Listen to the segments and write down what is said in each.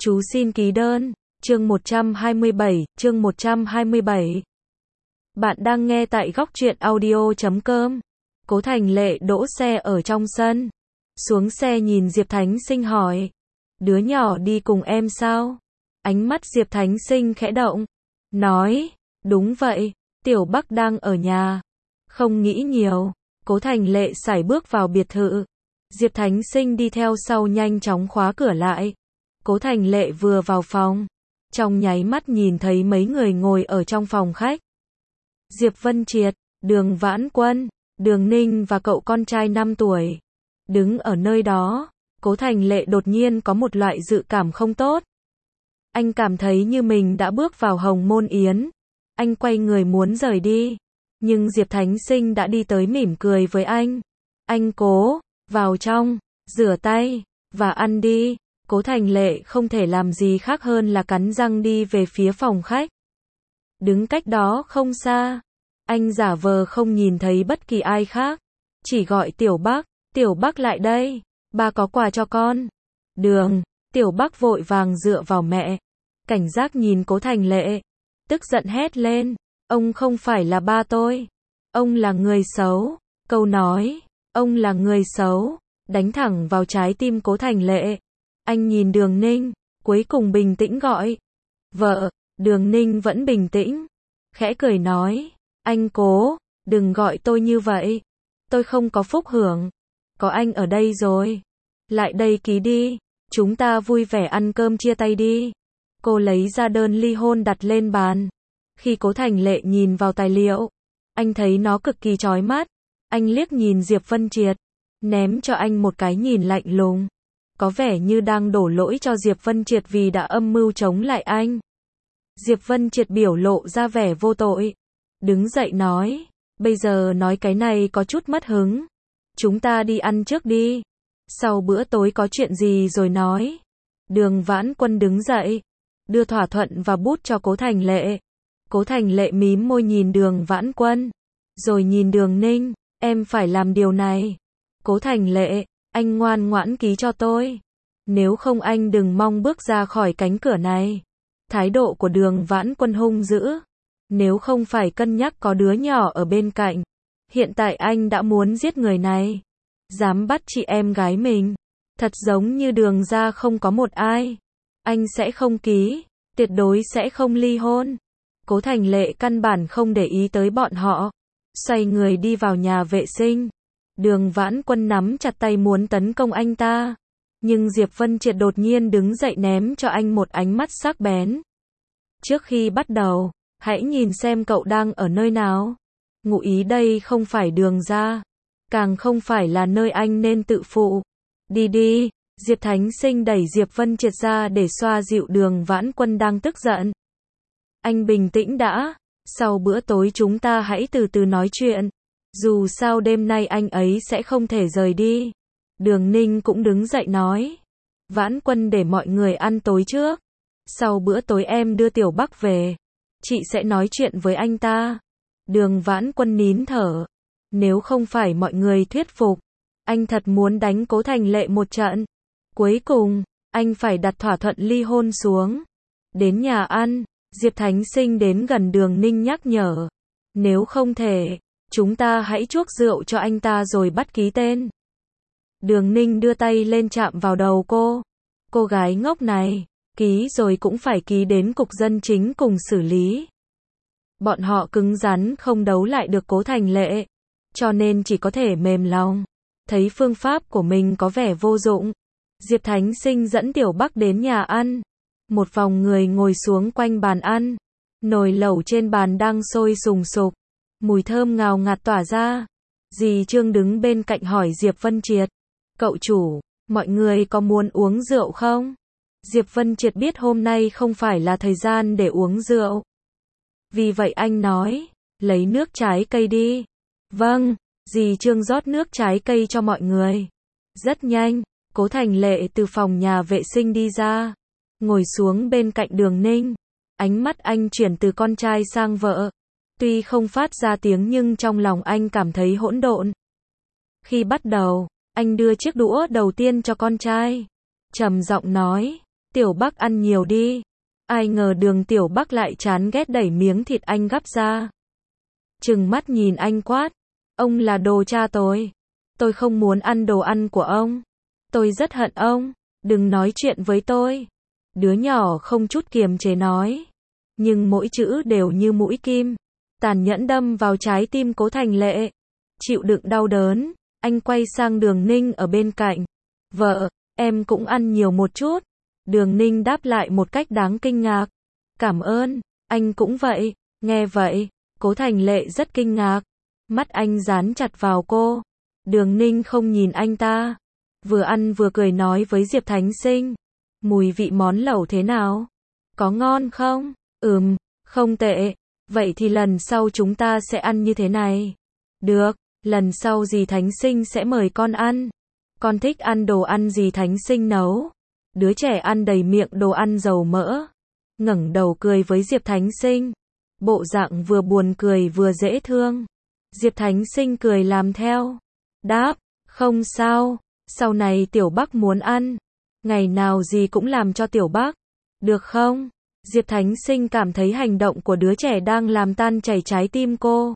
Chú xin ký đơn. Chương 127. Bạn đang nghe tại góc truyện audio.com. Cố Thành Lệ đỗ xe ở trong sân. Xuống xe nhìn Diệp Thánh Sinh hỏi. Đứa nhỏ đi cùng em sao? Ánh mắt Diệp Thánh Sinh khẽ động. Nói, đúng vậy, Tiểu Bắc đang ở nhà. Không nghĩ nhiều. Cố Thành Lệ sải bước vào biệt thự. Diệp Thánh Sinh đi theo sau nhanh chóng khóa cửa lại. Cố Thành Lệ vừa vào phòng, trong nháy mắt nhìn thấy mấy người ngồi ở trong phòng khách. Diệp Vân Triệt, Đường Vãn Quân, Đường Ninh và cậu con trai 5 tuổi. Đứng ở nơi đó, Cố Thành Lệ đột nhiên có một loại dự cảm không tốt. Anh cảm thấy như mình đã bước vào Hồng Môn Yến. Anh quay người muốn rời đi, nhưng Diệp Thánh Sinh đã đi tới mỉm cười với anh. Anh Cố, vào trong, rửa tay, và ăn đi. Cố Thành Lệ không thể làm gì khác hơn là cắn răng đi về phía phòng khách. Đứng cách đó không xa, anh giả vờ không nhìn thấy bất kỳ ai khác, chỉ gọi Tiểu Bắc lại đây, ba có quà cho con. Đường, Tiểu Bắc vội vàng dựa vào mẹ, cảnh giác nhìn Cố Thành Lệ, tức giận hét lên, ông không phải là ba tôi, ông là người xấu. Câu nói, ông là người xấu, đánh thẳng vào trái tim Cố Thành Lệ. Anh nhìn Đường Ninh, cuối cùng bình tĩnh gọi. Vợ, Đường Ninh vẫn bình tĩnh, khẽ cười nói, anh Cố, đừng gọi tôi như vậy, tôi không có phúc hưởng, có anh ở đây rồi. Lại đây ký đi, chúng ta vui vẻ ăn cơm chia tay đi. Cô lấy ra đơn ly hôn đặt lên bàn. Khi Cố Thành Lệ nhìn vào tài liệu, anh thấy nó cực kỳ chói mắt. Anh liếc nhìn Diệp Vân Triệt, ném cho anh một cái nhìn lạnh lùng, có vẻ như đang đổ lỗi cho Diệp Vân Triệt vì đã âm mưu chống lại anh. Diệp Vân Triệt biểu lộ ra vẻ vô tội, đứng dậy nói, bây giờ nói cái này có chút mất hứng, chúng ta đi ăn trước đi, sau bữa tối có chuyện gì rồi nói. Đường Vãn Quân đứng dậy, đưa thỏa thuận và bút cho Cố Thành Lệ. Cố Thành Lệ mím môi nhìn Đường Vãn Quân, rồi nhìn Đường Ninh, em phải làm điều này. Cố Thành Lệ, anh ngoan ngoãn ký cho tôi, nếu không anh đừng mong bước ra khỏi cánh cửa này. Thái độ của Đường Vãn Quân hung dữ, nếu không phải cân nhắc có đứa nhỏ ở bên cạnh, hiện tại anh đã muốn giết người này. Dám bắt chị em gái mình, thật giống như Đường gia không có một ai. Anh sẽ không ký, tuyệt đối sẽ không ly hôn. Cố Thành Lệ căn bản không để ý tới bọn họ, xoay người đi vào nhà vệ sinh. Đường Vãn Quân nắm chặt tay muốn tấn công anh ta, nhưng Diệp Vân Triệt đột nhiên đứng dậy ném cho anh một ánh mắt sắc bén. Trước khi bắt đầu, hãy nhìn xem cậu đang ở nơi nào. Ngụ ý đây không phải Đường gia, càng không phải là nơi anh nên tự phụ. Đi đi. Diệp Thánh Sinh đẩy Diệp Vân Triệt ra để xoa dịu Đường Vãn Quân đang tức giận. Anh bình tĩnh đã, sau bữa tối chúng ta hãy từ từ nói chuyện. Dù sao đêm nay anh ấy sẽ không thể rời đi. Đường Ninh cũng đứng dậy nói, Vãn Quân để mọi người ăn tối trước, sau bữa tối em đưa Tiểu Bắc về, chị sẽ nói chuyện với anh ta. Đường Vãn Quân nín thở, nếu không phải mọi người thuyết phục, anh thật muốn đánh Cố Thành Lệ một trận. Cuối cùng, anh phải đặt thỏa thuận ly hôn xuống. Đến nhà ăn, Diệp Thánh Sinh đến gần Đường Ninh nhắc nhở, nếu không thể, chúng ta hãy chuốc rượu cho anh ta rồi bắt ký tên. Đường Ninh đưa tay lên chạm vào đầu cô. Cô gái ngốc này, ký rồi cũng phải ký đến cục dân chính cùng xử lý. Bọn họ cứng rắn không đấu lại được Cố Thành Lệ, cho nên chỉ có thể mềm lòng. Thấy phương pháp của mình có vẻ vô dụng, Diệp Thánh Sinh dẫn Tiểu Bắc đến nhà ăn. Một vòng người ngồi xuống quanh bàn ăn. Nồi lẩu trên bàn đang sôi sùng sục, mùi thơm ngào ngạt tỏa ra. Dì Trương đứng bên cạnh hỏi Diệp Vân Triệt, cậu chủ, mọi người có muốn uống rượu không? Diệp Vân Triệt biết hôm nay không phải là thời gian để uống rượu, vì vậy anh nói, lấy nước trái cây đi. Vâng. Dì Trương rót nước trái cây cho mọi người. Rất nhanh, Cố Thành Lệ từ phòng nhà vệ sinh đi ra, ngồi xuống bên cạnh Đường Ninh. Ánh mắt anh chuyển từ con trai sang vợ. Tuy không phát ra tiếng nhưng trong lòng anh cảm thấy hỗn độn. Khi bắt đầu, anh đưa chiếc đũa đầu tiên cho con trai, trầm giọng nói, Tiểu Bắc ăn nhiều đi. Ai ngờ Đường Tiểu Bắc lại chán ghét đẩy miếng thịt anh gắp ra. Trừng mắt nhìn anh quát. Ông là đồ cha tôi. Tôi không muốn ăn đồ ăn của ông. Tôi rất hận ông. Đừng nói chuyện với tôi. Đứa nhỏ không chút kiềm chế nói. Nhưng mỗi chữ đều như mũi kim. Tàn nhẫn đâm vào trái tim Cố Thành Lệ. Chịu đựng đau đớn, anh quay sang Đường Ninh ở bên cạnh. Vợ, em cũng ăn nhiều một chút. Đường Ninh đáp lại một cách đáng kinh ngạc. Cảm ơn, anh cũng vậy. Nghe vậy, Cố Thành Lệ rất kinh ngạc. Mắt anh dán chặt vào cô. Đường Ninh không nhìn anh ta. Vừa ăn vừa cười nói với Diệp Thánh Sinh. Mùi vị món lẩu thế nào? Có ngon không? Không tệ. Vậy thì lần sau chúng ta sẽ ăn như thế này. Được, lần sau dì Thánh Sinh sẽ mời con ăn. Con thích ăn đồ ăn dì Thánh Sinh nấu. Đứa trẻ ăn đầy miệng đồ ăn dầu mỡ. Ngẩng đầu cười với Diệp Thánh Sinh. Bộ dạng vừa buồn cười vừa dễ thương. Diệp Thánh Sinh cười làm theo. Đáp, không sao, sau này Tiểu Bắc muốn ăn. Ngày nào dì cũng làm cho Tiểu Bắc. Được không? Diệp Thánh Sinh cảm thấy hành động của đứa trẻ đang làm tan chảy trái tim cô.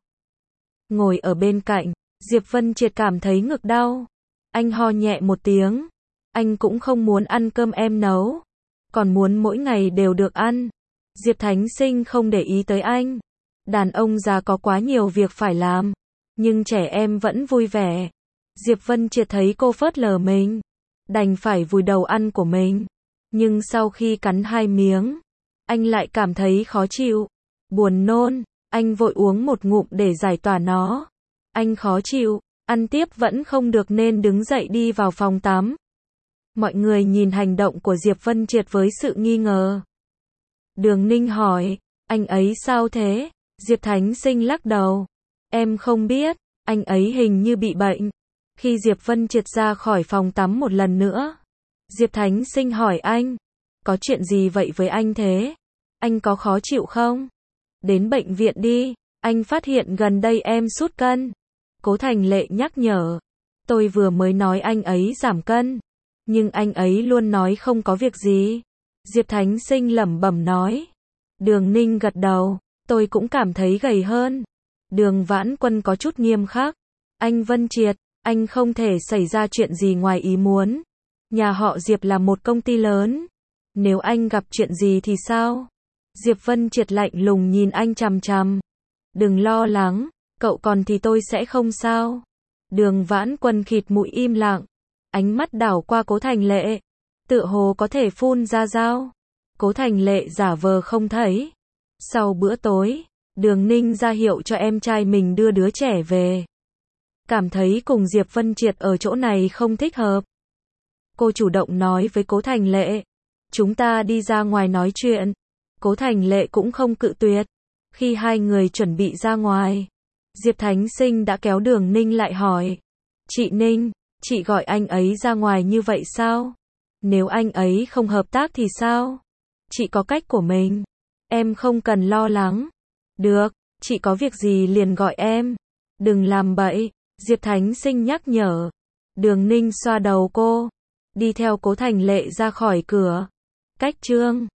Ngồi ở bên cạnh, Diệp Vân Triệt cảm thấy ngực đau. Anh ho nhẹ một tiếng. Anh cũng không muốn ăn cơm em nấu. Còn muốn mỗi ngày đều được ăn. Diệp Thánh Sinh không để ý tới anh. Đàn ông già có quá nhiều việc phải làm. Nhưng trẻ em vẫn vui vẻ. Diệp Vân Triệt thấy cô phớt lờ mình. Đành phải vùi đầu ăn của mình. Nhưng sau khi cắn 2 miếng, anh lại cảm thấy khó chịu. Buồn nôn, anh vội uống một ngụm để giải tỏa nó. Anh khó chịu, ăn tiếp vẫn không được nên đứng dậy đi vào phòng tắm. Mọi người nhìn hành động của Diệp Vân Triệt với sự nghi ngờ. Đường Ninh hỏi, anh ấy sao thế? Diệp Thánh Sinh lắc đầu. Em không biết, anh ấy hình như bị bệnh. Khi Diệp Vân Triệt ra khỏi phòng tắm một lần nữa, Diệp Thánh Sinh hỏi anh, có chuyện gì vậy với anh thế? Anh có khó chịu không? Đến bệnh viện đi, anh phát hiện gần đây em sút cân. Cố Thành Lệ nhắc nhở, tôi vừa mới nói anh ấy giảm cân, nhưng anh ấy luôn nói không có việc gì. Diệp Thánh Sinh lẩm bẩm nói. Đường Ninh gật đầu, tôi cũng cảm thấy gầy hơn. Đường Vãn Quân có chút nghiêm khắc. Anh Vân Triệt, anh không thể xảy ra chuyện gì ngoài ý muốn. Nhà họ Diệp là một công ty lớn. Nếu anh gặp chuyện gì thì sao? Diệp Vân Triệt lạnh lùng nhìn anh chằm chằm. Đừng lo lắng, cậu còn thì tôi sẽ không sao. Đường Vãn Quân khịt mũi im lặng. Ánh mắt đảo qua Cố Thành Lệ. Tựa hồ có thể phun ra dao. Cố Thành Lệ giả vờ không thấy. Sau bữa tối, Đường Ninh ra hiệu cho em trai mình đưa đứa trẻ về. Cảm thấy cùng Diệp Vân Triệt ở chỗ này không thích hợp. Cô chủ động nói với Cố Thành Lệ. Chúng ta đi ra ngoài nói chuyện. Cố Thành Lệ cũng không cự tuyệt. Khi hai người chuẩn bị ra ngoài, Diệp Thánh Sinh đã kéo Đường Ninh lại hỏi. Chị Ninh, chị gọi anh ấy ra ngoài như vậy sao? Nếu anh ấy không hợp tác thì sao? Chị có cách của mình. Em không cần lo lắng. Được, chị có việc gì liền gọi em. Đừng làm bậy, Diệp Thánh Sinh nhắc nhở. Đường Ninh xoa đầu cô. Đi theo Cố Thành Lệ ra khỏi cửa. Cách chương